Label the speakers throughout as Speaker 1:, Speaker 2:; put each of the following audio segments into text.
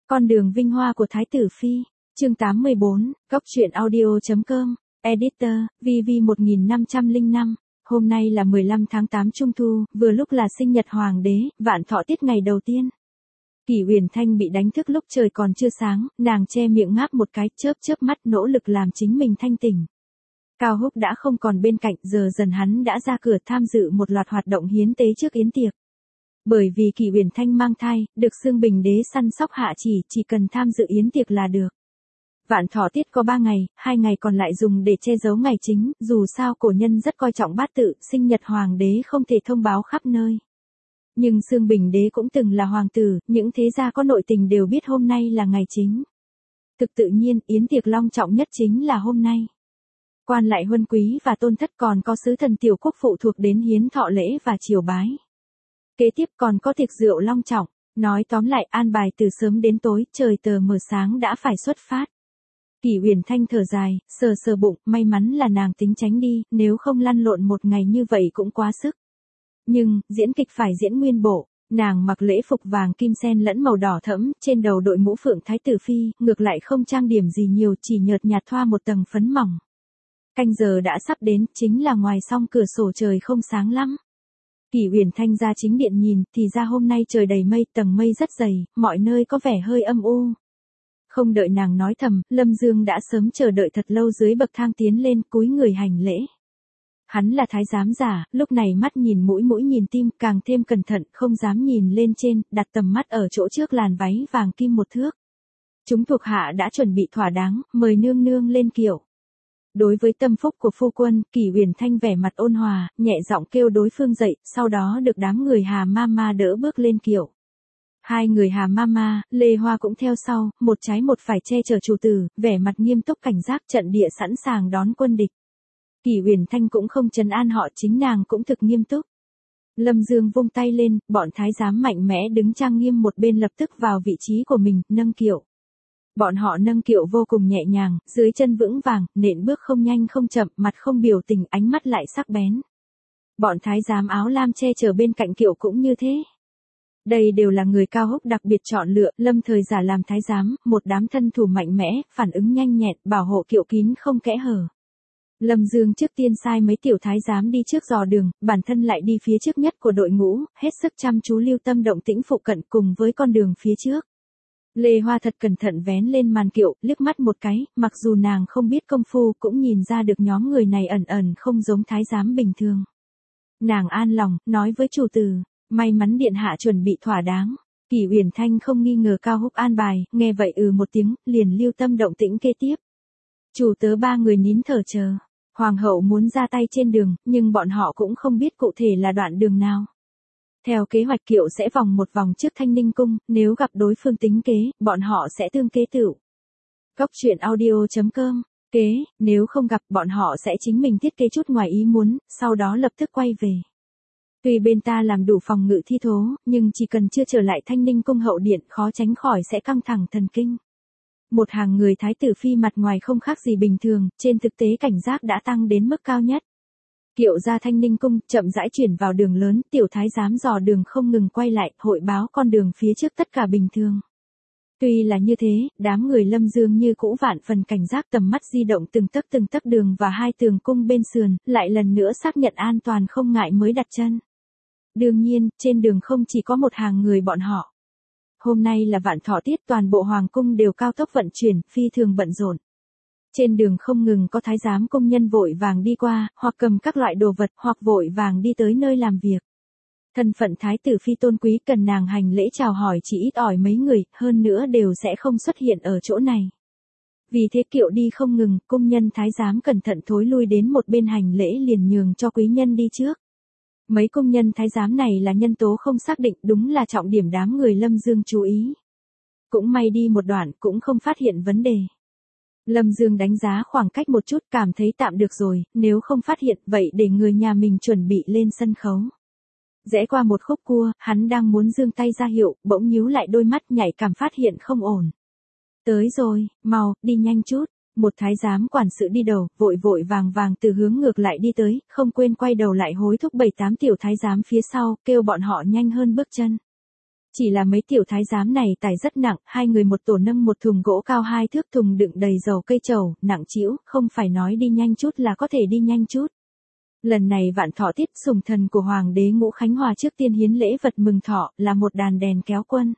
Speaker 1: Con đường vinh hoa của Thái tử Phi, chương 84, Góc truyện audio.com, Editor, VV1505, hôm nay là 15 tháng 8 Trung Thu, vừa lúc là sinh nhật Hoàng đế, vạn thọ tiết ngày đầu tiên. Kỷ Uyển Thanh bị đánh thức lúc trời còn chưa sáng, nàng che miệng ngáp một cái, chớp mắt nỗ lực làm chính mình thanh tỉnh. Cao Húc đã không còn bên cạnh, giờ dần hắn đã ra cửa tham dự một loạt hoạt động hiến tế trước yến tiệc. Bởi vì Kỷ Uyển Thanh mang thai, được xương Bình đế săn sóc hạ chỉ cần tham dự yến tiệc là được. Vạn thọ tiết có 3 ngày, 2 ngày còn lại dùng để che giấu ngày chính, dù sao cổ nhân rất coi trọng bát tự, sinh nhật Hoàng đế không thể thông báo khắp nơi. Nhưng xương Bình đế cũng từng là hoàng tử, những thế gia có nội tình đều biết hôm nay là ngày chính. Thực tự nhiên, yến tiệc long trọng nhất chính là hôm nay. Quan lại huân quý và tôn thất còn có sứ thần tiểu quốc phụ thuộc đến hiến thọ lễ và triều bái. Kế tiếp còn có tiệc rượu long trọng, nói tóm lại an bài từ sớm đến tối, trời tờ mờ sáng đã phải xuất phát. Kỷ Uyển Thanh thở dài, sờ bụng, may mắn là nàng tính tránh đi, nếu không lăn lộn một ngày như vậy cũng quá sức. Nhưng, diễn kịch phải diễn nguyên bộ, nàng mặc lễ phục vàng kim sen lẫn màu đỏ thẫm, trên đầu đội mũ phượng thái tử phi, ngược lại không trang điểm gì nhiều, chỉ nhợt nhạt thoa một tầng phấn mỏng. Canh giờ đã sắp đến, chính là ngoài song cửa sổ trời không sáng lắm. Kỷ Uyển Thanh ra chính điện nhìn, thì ra hôm nay trời đầy mây, tầng mây rất dày, mọi nơi có vẻ hơi âm u. Không đợi nàng nói thầm, Lâm Dương đã sớm chờ đợi thật lâu dưới bậc thang tiến lên, cúi người hành lễ. Hắn là thái giám giả, lúc này mắt nhìn mũi nhìn tim, càng thêm cẩn thận, không dám nhìn lên trên, đặt tầm mắt ở chỗ trước làn váy vàng kim 1 thước. Chúng thuộc hạ đã chuẩn bị thỏa đáng, mời nương nương lên kiệu. Đối với tâm phúc của phu quân, Kỷ Uyển Thanh vẻ mặt ôn hòa, nhẹ giọng kêu đối phương dậy, sau đó được đám người Hà Mama đỡ bước lên kiệu. 2 người Hà Mama, Lê Hoa cũng theo sau, một trái một phải che chở chủ tử, vẻ mặt nghiêm túc cảnh giác, trận địa sẵn sàng đón quân địch. Kỷ Uyển Thanh cũng không trấn an họ, chính nàng cũng thực nghiêm túc. Lâm Dương vung tay lên, bọn thái giám mạnh mẽ đứng trang nghiêm một bên lập tức vào vị trí của mình, nâng kiệu. Bọn họ nâng kiệu vô cùng nhẹ nhàng, dưới chân vững vàng, nện bước không nhanh không chậm, mặt không biểu tình, ánh mắt lại sắc bén. Bọn thái giám áo lam che chở bên cạnh kiệu cũng như thế. Đây đều là người Cao Húc đặc biệt chọn lựa, lâm thời giả làm thái giám, một đám thân thủ mạnh mẽ, phản ứng nhanh nhẹn, bảo hộ kiệu kín không kẽ hở. Lâm Dương trước tiên sai mấy tiểu thái giám đi trước dò đường, bản thân lại đi phía trước nhất của đội ngũ, hết sức chăm chú lưu tâm động tĩnh phụ cận cùng với con đường phía trước. Lê Hoa thật cẩn thận vén lên màn kiệu, liếc mắt một cái, mặc dù nàng không biết công phu cũng nhìn ra được nhóm người này ẩn không giống thái giám bình thường. Nàng an lòng, nói với chủ tử, may mắn điện hạ chuẩn bị thỏa đáng. Kỷ Uyển Thanh không nghi ngờ Cao Húc an bài, nghe vậy một tiếng, liền lưu tâm động tĩnh kế tiếp. Chủ tớ 3 người nín thở chờ. Hoàng hậu muốn ra tay trên đường, nhưng bọn họ cũng không biết cụ thể là đoạn đường nào. Theo kế hoạch kiệu sẽ vòng một vòng trước Thanh Ninh cung, nếu gặp đối phương tính kế, bọn họ sẽ tương kế tựu. Góc truyện audio.com, kế, nếu không gặp bọn họ sẽ chính mình thiết kế chút ngoài ý muốn, sau đó lập tức quay về. Tuy bên ta làm đủ phòng ngự thi thố, nhưng chỉ cần chưa trở lại Thanh Ninh cung hậu điện khó tránh khỏi sẽ căng thẳng thần kinh. Một hàng người thái tử phi mặt ngoài không khác gì bình thường, trên thực tế cảnh giác đã tăng đến mức cao nhất. Kiệu ra Thanh Ninh cung, chậm rãi chuyển vào đường lớn, tiểu thái giám dò đường không ngừng quay lại, hội báo con đường phía trước tất cả bình thường. Tuy là như thế, đám người Lâm Dương như cũ vạn phần cảnh giác, tầm mắt di động từng tấc đường và 2 tường cung bên sườn, lại lần nữa xác nhận an toàn không ngại mới đặt chân. Đương nhiên, trên đường không chỉ có một hàng người bọn họ. Hôm nay là vạn thọ tiết, toàn bộ hoàng cung đều cao tốc vận chuyển, phi thường bận rộn. Trên đường không ngừng có thái giám công nhân vội vàng đi qua, hoặc cầm các loại đồ vật, hoặc vội vàng đi tới nơi làm việc. Thân phận thái tử phi tôn quý cần nàng hành lễ chào hỏi chỉ ít ỏi mấy người, hơn nữa đều sẽ không xuất hiện ở chỗ này. Vì thế kiệu đi không ngừng, công nhân thái giám cẩn thận thối lui đến một bên hành lễ liền nhường cho quý nhân đi trước. Mấy công nhân thái giám này là nhân tố không xác định, đúng là trọng điểm đám người Lâm Dương chú ý. Cũng may đi một đoạn cũng không phát hiện vấn đề. Lâm Dương đánh giá khoảng cách một chút, cảm thấy tạm được rồi, nếu không phát hiện vậy để người nhà mình chuẩn bị lên sân khấu. Rẽ qua một khúc cua, hắn đang muốn giương tay ra hiệu, bỗng nhíu lại đôi mắt nhạy cảm phát hiện không ổn. Tới rồi, mau, đi nhanh chút. Một thái giám quản sự đi đầu, vội vàng từ hướng ngược lại đi tới, không quên quay đầu lại hối thúc 7-8 tiểu thái giám phía sau, kêu bọn họ nhanh hơn bước chân. Chỉ là mấy tiểu thái giám này tải rất nặng, hai người một tổ nâng một thùng gỗ cao 2 thước, thùng đựng đầy dầu cây trầu, nặng trĩu, không phải nói đi nhanh chút là có thể đi nhanh chút. Lần này vạn thọ tiết, sủng thần của Hoàng đế Ngũ Khánh Hòa trước tiên hiến lễ vật mừng thọ, là một đàn đèn kéo quân.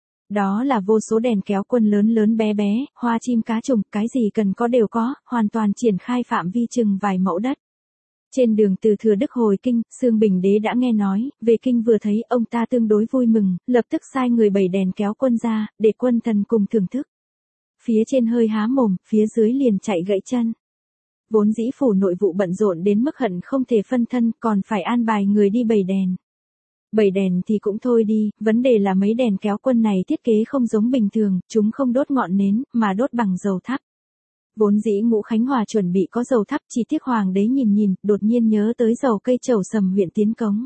Speaker 1: Đó là vô số đèn kéo quân lớn lớn bé bé, hoa chim cá trùng, cái gì cần có đều có, hoàn toàn triển khai phạm vi chừng vài mẫu đất. Trên đường từ Thừa Đức hồi kinh, Xương Bình Đế đã nghe nói, về kinh vừa thấy ông ta tương đối vui mừng, lập tức sai người bày đèn kéo quân ra, để quân thần cùng thưởng thức. Phía trên hơi há mồm, phía dưới liền chạy gãy chân. Vốn dĩ phủ nội vụ bận rộn đến mức hận không thể phân thân, còn phải an bài người đi bày đèn. Bày đèn thì cũng thôi đi, vấn đề là mấy đèn kéo quân này thiết kế không giống bình thường, chúng không đốt ngọn nến, mà đốt bằng dầu thắp. Vốn dĩ Ngũ Khánh Hòa chuẩn bị có dầu thắp, chỉ tiếc Hoàng đế nhìn, đột nhiên nhớ tới dầu cây trầu Sầm huyện tiến cống.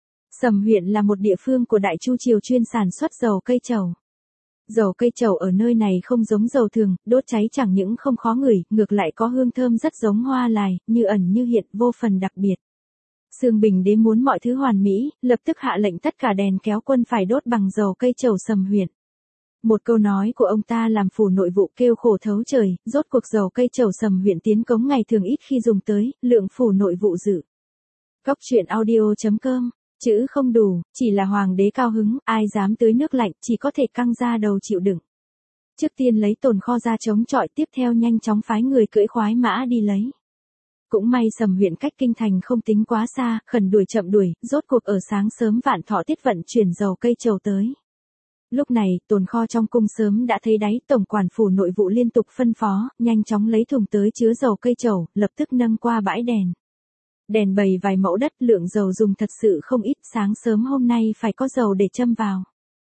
Speaker 1: Sầm huyện là một địa phương của Đại Chu triều chuyên sản xuất dầu cây trầu. Dầu cây trầu ở nơi này không giống dầu thường, đốt cháy chẳng những không khó ngửi, ngược lại có hương thơm rất giống hoa lài, như ẩn như hiện, vô phần đặc biệt. Xương Bình Đế muốn mọi thứ hoàn mỹ, lập tức hạ lệnh tất cả đèn kéo quân phải đốt bằng dầu cây trầu Sầm huyện. Một câu nói của ông ta làm phủ nội vụ kêu khổ thấu trời, rốt cuộc dầu cây trầu Sầm huyện tiến cống ngày thường ít khi dùng tới, lượng phủ nội vụ dự. Cóc truyện audio.com, chữ không đủ, chỉ là Hoàng đế cao hứng, ai dám tưới nước lạnh, chỉ có thể căng ra đầu chịu đựng. Trước tiên lấy tồn kho ra chống chọi, tiếp theo nhanh chóng phái người cưỡi khoái mã đi lấy. Cũng may Sầm huyện cách kinh thành không tính quá xa, khẩn đuổi chậm đuổi, rốt cuộc ở sáng sớm vạn thọ tiết vận chuyển dầu cây trầu tới. Lúc này, tồn kho trong cung sớm đã thấy đáy, tổng quản phủ nội vụ liên tục phân phó, nhanh chóng lấy thùng tới chứa dầu cây trầu, lập tức nâng qua bãi đèn. Đèn bày vài mẫu đất, lượng dầu dùng thật sự không ít, sáng sớm hôm nay phải có dầu để châm vào.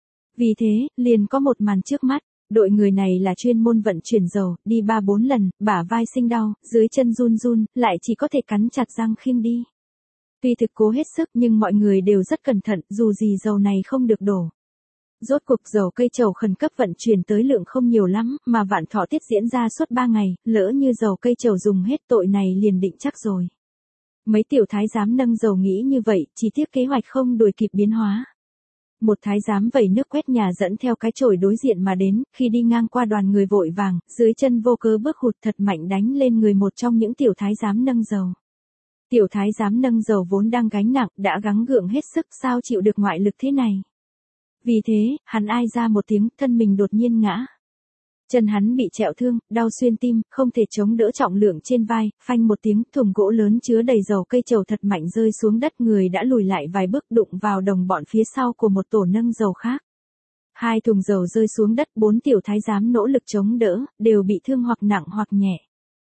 Speaker 1: Vì thế, liền có một màn trước mắt, đội người này là chuyên môn vận chuyển dầu, đi 3-4 lần, bả vai sinh đau, dưới chân run run, lại chỉ có thể cắn chặt răng khiêng đi. Tuy thực cố hết sức nhưng mọi người đều rất cẩn thận, dù gì dầu này không được đổ. Rốt cuộc dầu cây trầu khẩn cấp vận chuyển tới lượng không nhiều lắm, mà vạn thọ tiết diễn ra suốt 3 ngày, lỡ như dầu cây trầu dùng hết tội này liền định chắc rồi. Mấy tiểu thái giám nâng dầu nghĩ như vậy, chỉ tiếc kế hoạch không đuổi kịp biến hóa. Một thái giám vẩy nước quét nhà dẫn theo cái chổi đối diện mà đến, khi đi ngang qua đoàn người vội vàng, dưới chân vô cớ bước hụt thật mạnh đánh lên người một trong những tiểu thái giám nâng dầu. Tiểu thái giám nâng dầu vốn đang gánh nặng, đã gắng gượng hết sức, sao chịu được ngoại lực thế này. Vì thế, hắn ai ra một tiếng, thân mình đột nhiên ngã. Chân hắn bị trẹo thương, đau xuyên tim, không thể chống đỡ trọng lượng trên vai, phanh một tiếng, thùng gỗ lớn chứa đầy dầu cây trầu thật mạnh rơi xuống đất, người đã lùi lại vài bước đụng vào đồng bọn phía sau của một tổ nâng dầu khác. 2 thùng dầu rơi xuống đất, 4 tiểu thái giám nỗ lực chống đỡ, đều bị thương hoặc nặng hoặc nhẹ.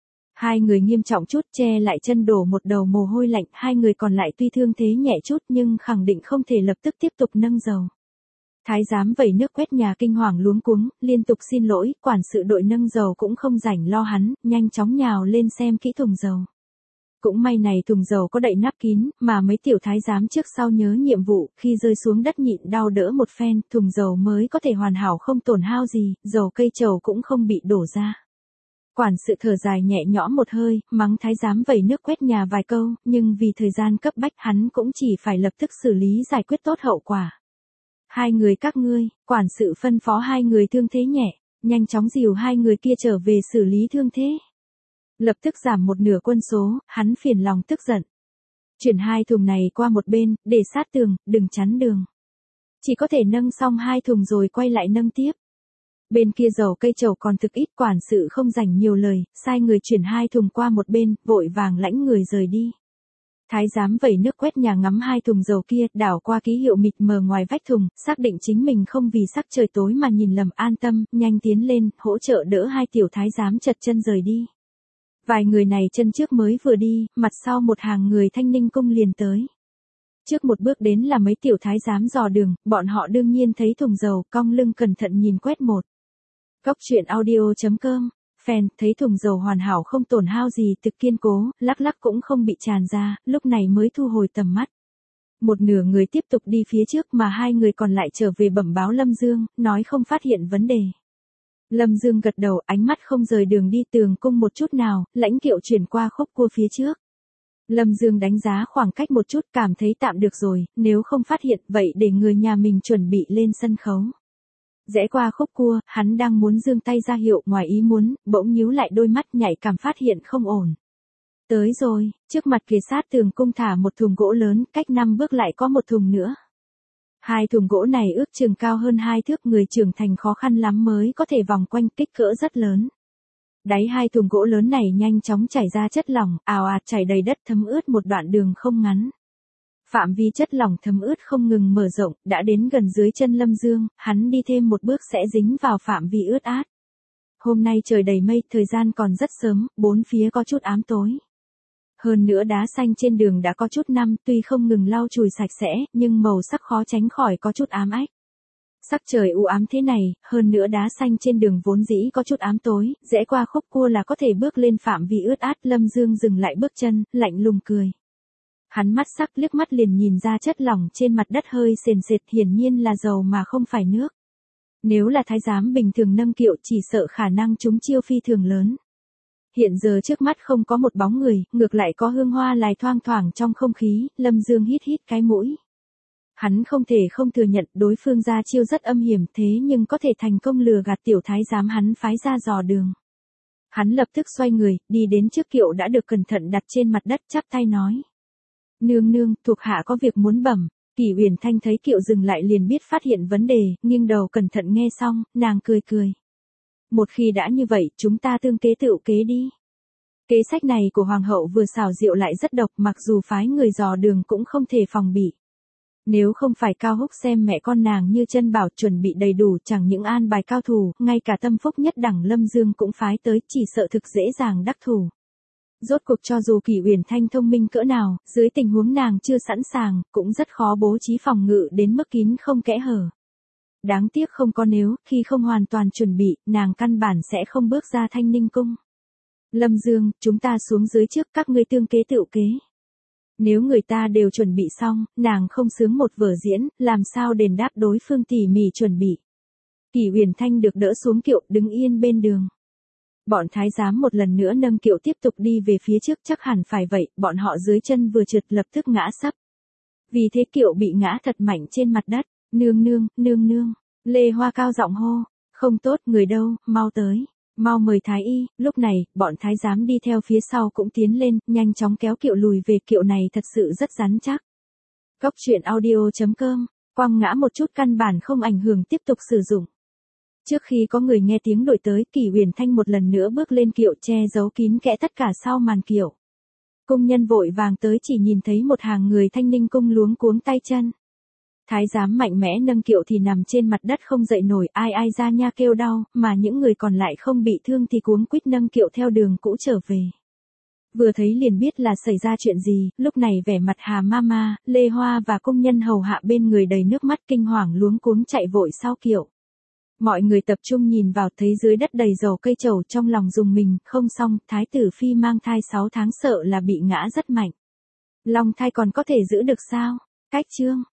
Speaker 1: 2 người nghiêm trọng chút, che lại chân đổ một đầu mồ hôi lạnh, 2 người còn lại tuy thương thế nhẹ chút nhưng khẳng định không thể lập tức tiếp tục nâng dầu. Thái giám vẩy nước quét nhà kinh hoàng luống cuống, liên tục xin lỗi, quản sự đội nâng dầu cũng không rảnh lo hắn, nhanh chóng nhào lên xem kỹ thùng dầu. Cũng may này thùng dầu có đậy nắp kín, mà mấy tiểu thái giám trước sau nhớ nhiệm vụ, khi rơi xuống đất nhịn đau đỡ một phen, thùng dầu mới có thể hoàn hảo không tổn hao gì, dầu cây trầu cũng không bị đổ ra. Quản sự thở dài nhẹ nhõm một hơi, mắng thái giám vẩy nước quét nhà vài câu, nhưng vì thời gian cấp bách hắn cũng chỉ phải lập tức xử lý giải quyết tốt hậu quả. 2 người các ngươi, quản sự phân phó 2 người thương thế nhẹ, nhanh chóng dìu 2 người kia trở về xử lý thương thế. Lập tức giảm một nửa quân số, hắn phiền lòng tức giận. Chuyển 2 thùng này qua một bên, để sát tường, đừng chắn đường. Chỉ có thể nâng xong 2 thùng rồi quay lại nâng tiếp. Bên kia dầu cây trầu còn thực ít, quản sự không dành nhiều lời, sai người chuyển 2 thùng qua một bên, vội vàng lãnh người rời đi. Thái giám vẩy nước quét nhà ngắm 2 thùng dầu kia, đảo qua ký hiệu mịt mờ ngoài vách thùng, xác định chính mình không vì sắc trời tối mà nhìn lầm, an tâm, nhanh tiến lên, hỗ trợ đỡ 2 tiểu thái giám chật chân rời đi. Vài người này chân trước mới vừa đi, mặt sau một hàng người Thanh Ninh cung liền tới. Trước một bước đến là mấy tiểu thái giám dò đường, bọn họ đương nhiên thấy thùng dầu, cong lưng cẩn thận nhìn quét một. Cóc truyện audio.com, fan, thấy thùng dầu hoàn hảo không tổn hao gì, thực kiên cố, lắc lắc cũng không bị tràn ra, lúc này mới thu hồi tầm mắt. Một nửa người tiếp tục đi phía trước mà 2 người còn lại trở về bẩm báo Lâm Dương, nói không phát hiện vấn đề. Lâm Dương gật đầu, ánh mắt không rời đường đi tường cung một chút nào, lãnh kiệu chuyển qua khúc cua phía trước. Lâm Dương đánh giá khoảng cách một chút, cảm thấy tạm được rồi, nếu không phát hiện vậy để người nhà mình chuẩn bị lên sân khấu. Rẽ qua khúc cua, hắn đang muốn giương tay ra hiệu, ngoài ý muốn, bỗng nhíu lại đôi mắt, nhạy cảm phát hiện không ổn. Tới rồi, trước mặt kề sát tường cung thả một thùng gỗ lớn, cách 5 bước lại có một thùng nữa. Hai thùng gỗ này ước chừng cao hơn 2 thước, người trưởng thành khó khăn lắm mới có thể vòng quanh, kích cỡ rất lớn. Đáy hai thùng gỗ lớn này nhanh chóng chảy ra chất lỏng, ào ạt chảy đầy đất, thấm ướt một đoạn đường không ngắn. Phạm vi chất lỏng thấm ướt không ngừng mở rộng, đã đến gần dưới chân Lâm Dương, hắn đi thêm một bước sẽ dính vào phạm vi ướt át. Hôm nay trời đầy mây, thời gian còn rất sớm, bốn phía có chút ám tối. Hơn nữa đá xanh trên đường đã có chút năm, tuy không ngừng lau chùi sạch sẽ, nhưng màu sắc khó tránh khỏi có chút ám ách. Sắc trời u ám thế này, hơn nữa đá xanh trên đường vốn dĩ có chút ám tối, rẽ qua khúc cua là có thể bước lên phạm vi ướt át. Lâm Dương dừng lại bước chân, lạnh lùng cười. Hắn mắt sắc, liếc mắt liền nhìn ra chất lỏng trên mặt đất hơi sền sệt, hiển nhiên là dầu mà không phải nước. Nếu là thái giám bình thường nâng kiệu chỉ sợ khả năng chúng chiêu phi thường lớn. Hiện giờ trước mắt không có một bóng người, ngược lại có hương hoa lại thoang thoảng trong không khí. Lâm Dương hít hít cái mũi. Hắn không thể không thừa nhận đối phương ra chiêu rất âm hiểm, thế nhưng có thể thành công lừa gạt tiểu thái giám hắn phái ra dò đường. Hắn lập tức xoay người, đi đến trước kiệu đã được cẩn thận đặt trên mặt đất, chắp tay nói. Nương nương, thuộc hạ có việc muốn bẩm. Kỷ Uyển Thanh thấy kiệu dừng lại liền biết phát hiện vấn đề, nghiêng đầu cẩn thận nghe xong, nàng cười cười. Một khi đã như vậy, chúng ta tương kế tựu kế đi. Kế sách này của hoàng hậu vừa xảo diệu lại rất độc, mặc dù phái người dò đường cũng không thể phòng bị. Nếu không phải Cao Húc xem mẹ con nàng như chân bảo chuẩn bị đầy đủ, chẳng những an bài cao thủ, ngay cả tâm phúc nhất đẳng Lâm Dương cũng phái tới, chỉ sợ thực dễ dàng đắc thủ. Rốt cuộc cho dù Kỷ Uyển Thanh thông minh cỡ nào, dưới tình huống nàng chưa sẵn sàng, cũng rất khó bố trí phòng ngự đến mức kín không kẽ hở. Đáng tiếc không có nếu, khi không hoàn toàn chuẩn bị, nàng căn bản sẽ không bước ra Thanh Ninh cung. Lâm Dương, chúng ta xuống dưới trước, các ngươi tương kế tựu kế. Nếu người ta đều chuẩn bị xong, nàng không sướng một vở diễn, làm sao đền đáp đối phương tỉ mỉ chuẩn bị. Kỷ Uyển Thanh được đỡ xuống kiệu, đứng yên bên đường. Bọn thái giám một lần nữa nâng kiệu tiếp tục đi về phía trước, chắc hẳn phải vậy, bọn họ dưới chân vừa trượt lập tức ngã sấp. Vì thế kiệu bị ngã thật mạnh trên mặt đất. Nương nương, nương nương. Lê Hoa cao giọng hô. Không tốt, người đâu, mau tới. Mau mời thái y. Lúc này, bọn thái giám đi theo phía sau cũng tiến lên, nhanh chóng kéo kiệu lùi về. Kiệu này thật sự rất rắn chắc. Cốc truyện audio.com. Quăng ngã một chút căn bản không ảnh hưởng tiếp tục sử dụng. Trước khi có người nghe tiếng đổi tới, Kỷ Uyển Thanh một lần nữa bước lên kiệu, che giấu kín kẽ tất cả sau màn kiệu. Cung nhân vội vàng tới, chỉ nhìn thấy một hàng người Thanh Ninh cung luống cuống tay chân. Thái giám mạnh mẽ nâng kiệu thì nằm trên mặt đất không dậy nổi, ai ai ra nha kêu đau, mà những người còn lại không bị thương thì cuống quýt nâng kiệu theo đường cũ trở về. Vừa thấy liền biết là xảy ra chuyện gì, lúc này vẻ mặt Hà Mama, Lê Hoa và công nhân hầu hạ bên người đầy nước mắt kinh hoàng luống cuống chạy vội sau kiệu. Mọi người tập trung nhìn vào, thấy dưới đất đầy dầu cây trầu, trong lòng rùng mình, không xong, thái tử phi mang thai 6 tháng sợ là bị ngã rất mạnh. Long thai còn có thể giữ được sao? Cách chương.